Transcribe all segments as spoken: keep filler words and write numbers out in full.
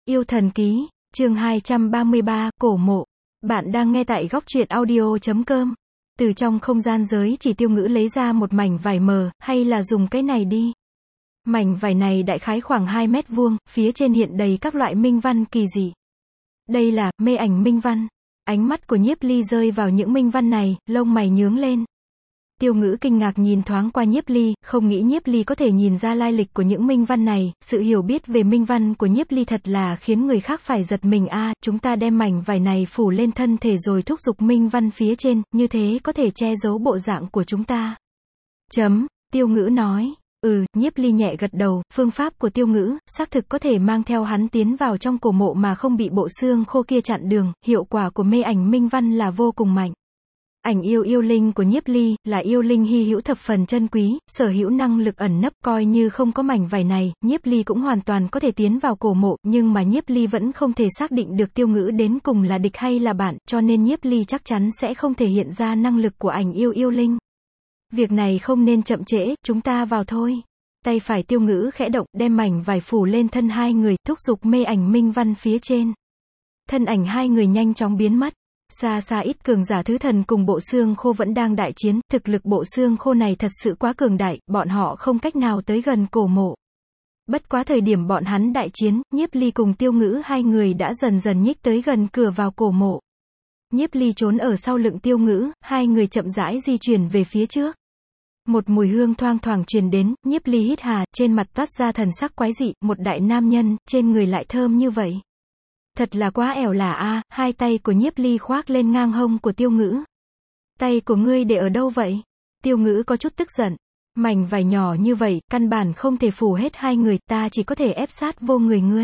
Yêu thần ký, chương hai trăm ba mươi ba, cổ mộ. Bạn đang nghe tại góc truyện audio chấm com. Từ trong không gian giới chỉ Tiêu Ngữ lấy ra một mảnh vải mờ, hay là dùng cái này đi. Mảnh vải này đại khái khoảng hai mét vuông, phía trên hiện đầy các loại minh văn kỳ dị. Đây là, mê ảnh minh văn. Ánh mắt của Nhiếp Ly rơi vào những minh văn này, lông mày nhướng lên. Tiêu Ngữ kinh ngạc nhìn thoáng qua Nhiếp Ly, không nghĩ Nhiếp Ly có thể nhìn ra lai lịch của những minh văn này, sự hiểu biết về minh văn của Nhiếp Ly thật là khiến người khác phải giật mình a, à, chúng ta đem mảnh vải này phủ lên thân thể rồi thúc giục minh văn phía trên, như thế có thể che giấu bộ dạng của chúng ta. Chấm, Tiêu Ngữ nói. Ừ, Nhiếp Ly nhẹ gật đầu, phương pháp của Tiêu Ngữ, xác thực có thể mang theo hắn tiến vào trong cổ mộ mà không bị bộ xương khô kia chặn đường, hiệu quả của mê ảnh minh văn là vô cùng mạnh. Ảnh yêu yêu linh của Nhiếp Ly, là yêu linh hy hữu thập phần chân quý, sở hữu năng lực ẩn nấp, coi như không có mảnh vải này, Nhiếp Ly cũng hoàn toàn có thể tiến vào cổ mộ, nhưng mà Nhiếp Ly vẫn không thể xác định được Tiêu Ngữ đến cùng là địch hay là bạn, cho nên Nhiếp Ly chắc chắn sẽ không thể hiện ra năng lực của ảnh yêu yêu linh. Việc này không nên chậm trễ, chúng ta vào thôi. Tay phải Tiêu Ngữ khẽ động, đem mảnh vải phủ lên thân hai người, thúc giục mê ảnh minh văn phía trên. Thân ảnh hai người nhanh chóng biến mất. Xa xa ít cường giả thứ thần cùng bộ xương khô vẫn đang đại chiến, thực lực bộ xương khô này thật sự quá cường đại, bọn họ không cách nào tới gần cổ mộ. Bất quá thời điểm bọn hắn đại chiến, Nhiếp Ly cùng Tiêu Ngữ hai người đã dần dần nhích tới gần cửa vào cổ mộ. Nhiếp Ly trốn ở sau lưng Tiêu Ngữ, hai người chậm rãi di chuyển về phía trước. Một mùi hương thoang thoảng truyền đến, Nhiếp Ly hít hà, trên mặt toát ra thần sắc quái dị, một đại nam nhân, trên người lại thơm như vậy. Thật là quá ẻo lả a, à, hai tay của Nhiếp Ly khoác lên ngang hông của Tiêu Ngữ. Tay của ngươi để ở đâu vậy? Tiêu Ngữ có chút tức giận. Mảnh vải nhỏ như vậy, căn bản không thể phủ hết hai người, ta chỉ có thể ép sát vô người ngươi.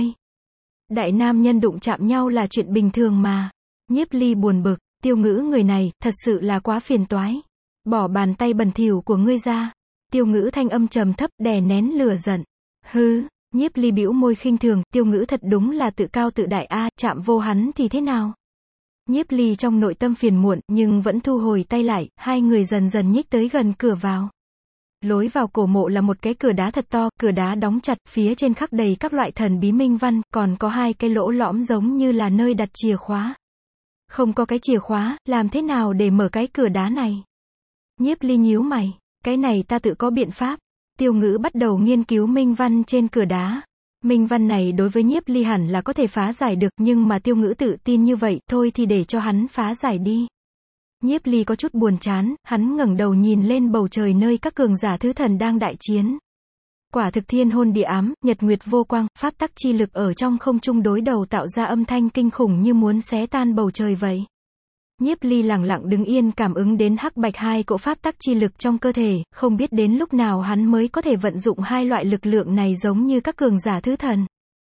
Đại nam nhân đụng chạm nhau là chuyện bình thường mà. Nhiếp Ly buồn bực, Tiêu Ngữ người này, thật sự là quá phiền toái. Bỏ bàn tay bẩn thỉu của ngươi ra. Tiêu Ngữ thanh âm trầm thấp, đè nén lửa giận. Hứ. Nhiếp Ly bĩu môi khinh thường, Tiêu Ngữ thật đúng là tự cao tự đại a, à, chạm vô hắn thì thế nào? Nhiếp Ly trong nội tâm phiền muộn, nhưng vẫn thu hồi tay lại, hai người dần dần nhích tới gần cửa vào. Lối vào cổ mộ là một cái cửa đá thật to, cửa đá đóng chặt, phía trên khắc đầy các loại thần bí minh văn, còn có hai cái lỗ lõm giống như là nơi đặt chìa khóa. Không có cái chìa khóa, làm thế nào để mở cái cửa đá này? Nhiếp Ly nhíu mày, cái này ta tự có biện pháp. Tiêu Ngữ bắt đầu nghiên cứu minh văn trên cửa đá. Minh văn này đối với Nhiếp Ly hẳn là có thể phá giải được, nhưng mà Tiêu Ngữ tự tin như vậy, thôi thì để cho hắn phá giải đi. Nhiếp Ly có chút buồn chán, hắn ngẩng đầu nhìn lên bầu trời nơi các cường giả thứ thần đang đại chiến. Quả thực thiên hôn địa ám, nhật nguyệt vô quang, pháp tắc chi lực ở trong không trung đối đầu tạo ra âm thanh kinh khủng như muốn xé tan bầu trời vậy. Nhiếp Ly lặng lặng đứng yên cảm ứng đến hắc bạch hai cỗ pháp tắc chi lực trong cơ thể, không biết đến lúc nào hắn mới có thể vận dụng hai loại lực lượng này giống như các cường giả thứ thần.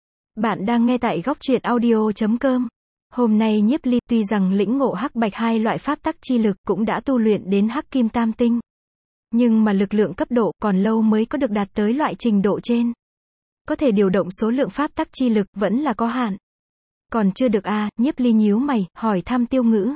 Bạn đang nghe tại góc truyện audio chấm com. Hôm nay Nhiếp Ly tuy rằng lĩnh ngộ hắc bạch hai loại pháp tắc chi lực cũng đã tu luyện đến hắc kim tam tinh. Nhưng mà lực lượng cấp độ còn lâu mới có được đạt tới loại trình độ trên. Có thể điều động số lượng pháp tắc chi lực vẫn là có hạn. Còn chưa được a, à, Nhiếp Ly nhíu mày, hỏi thăm Tiêu Ngữ.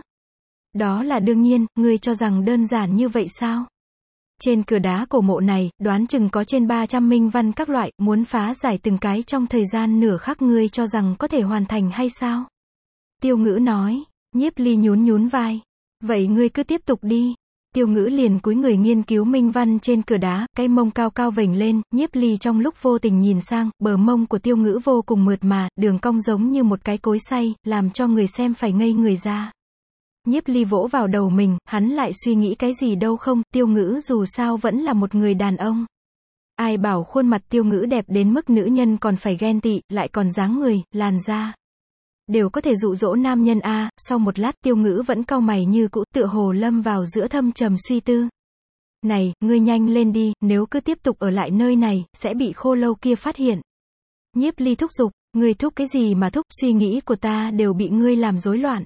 Đó là đương nhiên, ngươi cho rằng đơn giản như vậy sao? Trên cửa đá cổ mộ này, đoán chừng có trên ba trăm minh văn các loại, muốn phá giải từng cái trong thời gian nửa khắc, ngươi cho rằng có thể hoàn thành hay sao? Tiêu Ngữ nói. Nhiếp Ly nhún nhún vai. Vậy ngươi cứ tiếp tục đi. Tiêu Ngữ liền cúi người nghiên cứu minh văn trên cửa đá, cái mông cao cao vểnh lên, Nhiếp Ly trong lúc vô tình nhìn sang, bờ mông của Tiêu Ngữ vô cùng mượt mà, đường cong giống như một cái cối xay, làm cho người xem phải ngây người ra. Nhiếp Ly vỗ vào đầu mình, hắn lại suy nghĩ cái gì đâu không, Tiêu Ngữ dù sao vẫn là một người đàn ông. Ai bảo khuôn mặt Tiêu Ngữ đẹp đến mức nữ nhân còn phải ghen tị, lại còn dáng người, làn da. Đều có thể dụ dỗ nam nhân a, à. Sau một lát Tiêu Ngữ vẫn cau mày như cũ, tựa hồ lâm vào giữa thâm trầm suy tư. Này, ngươi nhanh lên đi, nếu cứ tiếp tục ở lại nơi này, sẽ bị khô lâu kia phát hiện. Nhiếp Ly thúc giục, ngươi thúc cái gì mà thúc, suy nghĩ của ta đều bị ngươi làm rối loạn.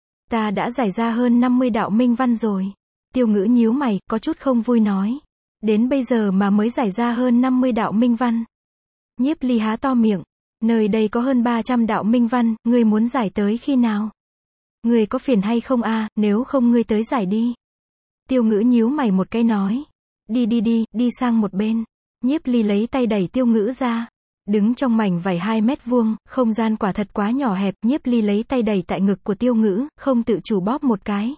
Ta đã giải ra hơn năm mươi đạo minh văn rồi. Tiêu Ngữ nhíu mày, có chút không vui nói. Đến bây giờ mà mới giải ra hơn năm mươi đạo minh văn. Nhiếp Ly há to miệng. Nơi đây có hơn ba trăm đạo minh văn, ngươi muốn giải tới khi nào? Ngươi có phiền hay không a, à, nếu không ngươi tới giải đi. Tiêu Ngữ nhíu mày một cái nói. Đi đi đi, đi sang một bên. Nhiếp Ly lấy tay đẩy Tiêu Ngữ ra. đứng trong mảnh vải hai mét vuông, không gian quả thật quá nhỏ hẹp, Nhiếp Ly lấy tay đẩy tại ngực của Tiêu Ngữ, không tự chủ bóp một cái.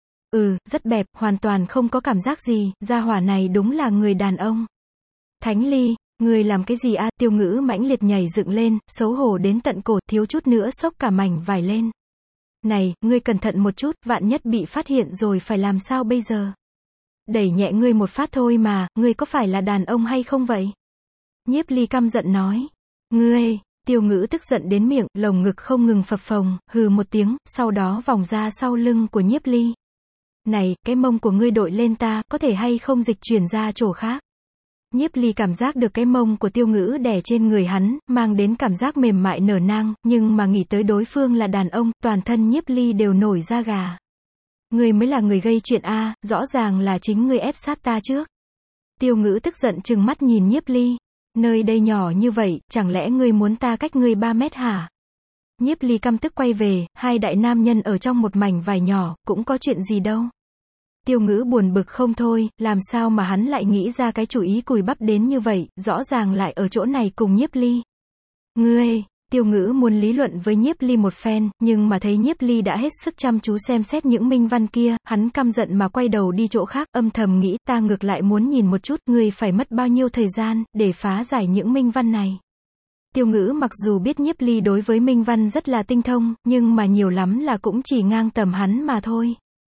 Ừ, rất bẹp, hoàn toàn không có cảm giác gì, gia hỏa này đúng là người đàn ông. Thánh Ly, người làm cái gì a? Tiêu Ngữ mãnh liệt nhảy dựng lên, xấu hổ đến tận cổ, thiếu chút nữa xốc cả mảnh vải lên. Này, ngươi cẩn thận một chút, vạn nhất bị phát hiện rồi phải làm sao bây giờ? Đẩy nhẹ ngươi một phát thôi mà, ngươi có phải là đàn ông hay không vậy? Nhiếp Ly căm giận nói. Ngươi, Tiêu Ngữ tức giận đến miệng, lồng ngực không ngừng phập phồng, hừ một tiếng, sau đó vòng ra sau lưng của Nhiếp Ly. Này, cái mông của ngươi đội lên ta, có thể hay không dịch chuyển ra chỗ khác? Nhiếp Ly cảm giác được cái mông của Tiêu Ngữ đè trên người hắn, mang đến cảm giác mềm mại nở nang, nhưng mà nghĩ tới đối phương là đàn ông, toàn thân Nhiếp Ly đều nổi da gà. Ngươi mới là người gây chuyện a, rõ ràng là chính ngươi ép sát ta trước. Tiêu Ngữ tức giận trừng mắt nhìn Nhiếp Ly. Nơi đây nhỏ như vậy, chẳng lẽ ngươi muốn ta cách ngươi ba mét hả? Nhiếp Ly căm tức quay về, hai đại nam nhân ở trong một mảnh vải nhỏ, cũng có chuyện gì đâu. Tiêu Ngữ buồn bực không thôi, làm sao mà hắn lại nghĩ ra cái chủ ý cùi bắp đến như vậy, rõ ràng lại ở chỗ này cùng Nhiếp Ly. Ngươi, Tiêu Ngữ muốn lý luận với Nhiếp Ly một phen, nhưng mà thấy Nhiếp Ly đã hết sức chăm chú xem xét những minh văn kia, hắn căm giận mà quay đầu đi chỗ khác, âm thầm nghĩ, ta ngược lại muốn nhìn một chút, ngươi phải mất bao nhiêu thời gian, để phá giải những minh văn này. Tiêu Ngữ mặc dù biết Nhiếp Ly đối với minh văn rất là tinh thông, nhưng mà nhiều lắm là cũng chỉ ngang tầm hắn mà thôi.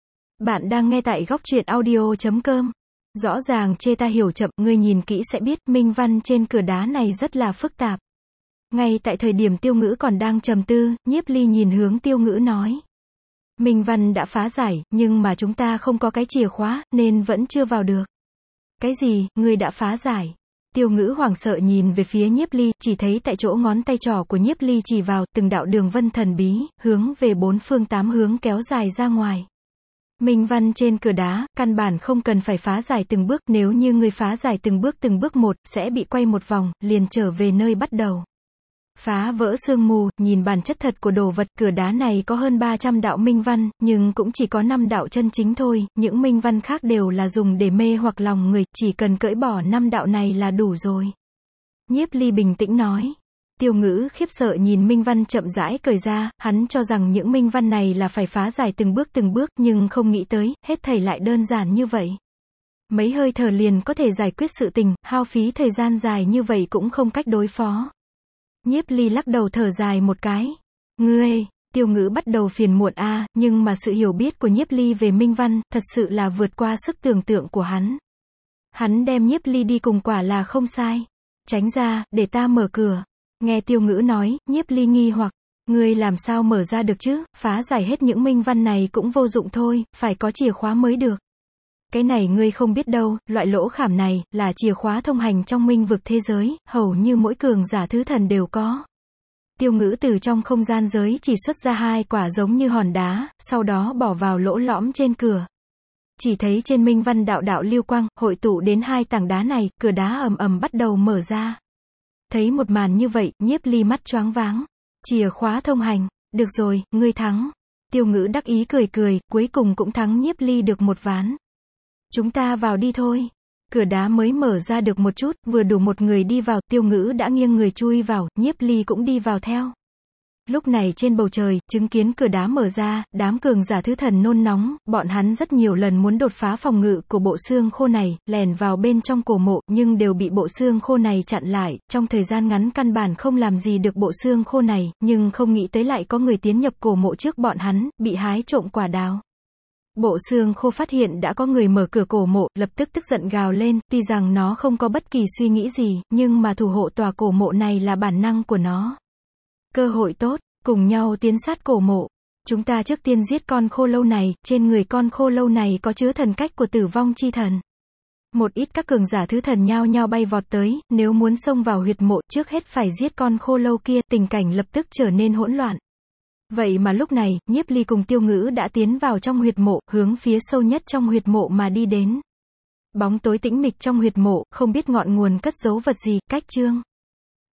Bạn đang nghe tại góc truyện audio chấm com. Rõ ràng chê ta hiểu chậm, ngươi nhìn kỹ sẽ biết, minh văn trên cửa đá này rất là phức tạp. Ngay tại thời điểm Tiêu Ngữ còn đang trầm tư, Nhiếp Ly nhìn hướng Tiêu Ngữ nói. Minh văn đã phá giải, nhưng mà chúng ta không có cái chìa khóa, nên vẫn chưa vào được. Cái gì, ngươi đã phá giải? Tiêu Ngữ hoảng sợ nhìn về phía Nhiếp Ly, chỉ thấy tại chỗ ngón tay trỏ của Nhiếp Ly chỉ vào, từng đạo đường vân thần bí, hướng về bốn phương tám hướng kéo dài ra ngoài. Minh văn trên cửa đá, căn bản không cần phải phá giải từng bước, nếu như ngươi phá giải từng bước từng bước một, sẽ bị quay một vòng, liền trở về nơi bắt đầu. Phá vỡ sương mù, nhìn bản chất thật của đồ vật, cửa đá này có hơn ba trăm đạo minh văn, nhưng cũng chỉ có năm đạo chân chính thôi, những minh văn khác đều là dùng để mê hoặc lòng người, chỉ cần cởi bỏ năm đạo này là đủ rồi. Nhiếp Ly bình tĩnh nói. Tiêu Ngữ khiếp sợ nhìn minh văn chậm rãi cởi ra, hắn cho rằng những minh văn này là phải phá giải từng bước từng bước, nhưng không nghĩ tới, hết thảy lại đơn giản như vậy. Mấy hơi thở liền có thể giải quyết sự tình, hao phí thời gian dài như vậy cũng không cách đối phó. Nhiếp Ly lắc đầu thở dài một cái. Ngươi, Tiêu Ngữ bắt đầu phiền muộn a, à, nhưng mà sự hiểu biết của Nhiếp Ly về minh văn, thật sự là vượt qua sức tưởng tượng của hắn. Hắn đem Nhiếp Ly đi cùng quả là không sai. Tránh ra, để ta mở cửa. Nghe Tiêu Ngữ nói, Nhiếp Ly nghi hoặc. Ngươi làm sao mở ra được chứ, phá giải hết những minh văn này cũng vô dụng thôi, phải có chìa khóa mới được. Cái này ngươi không biết đâu, loại lỗ khảm này, là chìa khóa thông hành trong minh vực thế giới, hầu như mỗi cường giả thứ thần đều có. Tiêu Ngữ từ trong không gian giới chỉ xuất ra hai quả giống như hòn đá, sau đó bỏ vào lỗ lõm trên cửa. Chỉ thấy trên minh văn đạo đạo lưu quang, hội tụ đến hai tảng đá này, cửa đá ầm ầm bắt đầu mở ra. Thấy một màn như vậy, Nhiếp Ly mắt choáng váng. Chìa khóa thông hành, được rồi, ngươi thắng. Tiêu Ngữ đắc ý cười cười, cuối cùng cũng thắng Nhiếp Ly được một ván. Chúng ta vào đi thôi. Cửa đá mới mở ra được một chút, vừa đủ một người đi vào, Tiêu Ngữ đã nghiêng người chui vào, Nhiếp Ly cũng đi vào theo. Lúc này trên bầu trời, chứng kiến cửa đá mở ra, đám cường giả thứ thần nôn nóng, bọn hắn rất nhiều lần muốn đột phá phòng ngự của bộ xương khô này, lèn vào bên trong cổ mộ, nhưng đều bị bộ xương khô này chặn lại, trong thời gian ngắn căn bản không làm gì được bộ xương khô này, nhưng không nghĩ tới lại có người tiến nhập cổ mộ trước bọn hắn, bị hái trộm quả đào. Bộ xương khô phát hiện đã có người mở cửa cổ mộ, lập tức tức giận gào lên, tuy rằng nó không có bất kỳ suy nghĩ gì, nhưng mà thủ hộ tòa cổ mộ này là bản năng của nó. Cơ hội tốt, cùng nhau tiến sát cổ mộ. Chúng ta trước tiên giết con khô lâu này, trên người con khô lâu này có chứa thần cách của tử vong chi thần. Một ít các cường giả thứ thần nhao nhao bay vọt tới, nếu muốn xông vào huyệt mộ, trước hết phải giết con khô lâu kia, tình cảnh lập tức trở nên hỗn loạn. Vậy mà lúc này, Nhiếp Ly cùng Tiêu Ngữ đã tiến vào trong huyệt mộ, hướng phía sâu nhất trong huyệt mộ mà đi đến. Bóng tối tĩnh mịch trong huyệt mộ, không biết ngọn nguồn cất giấu vật gì, cách chương.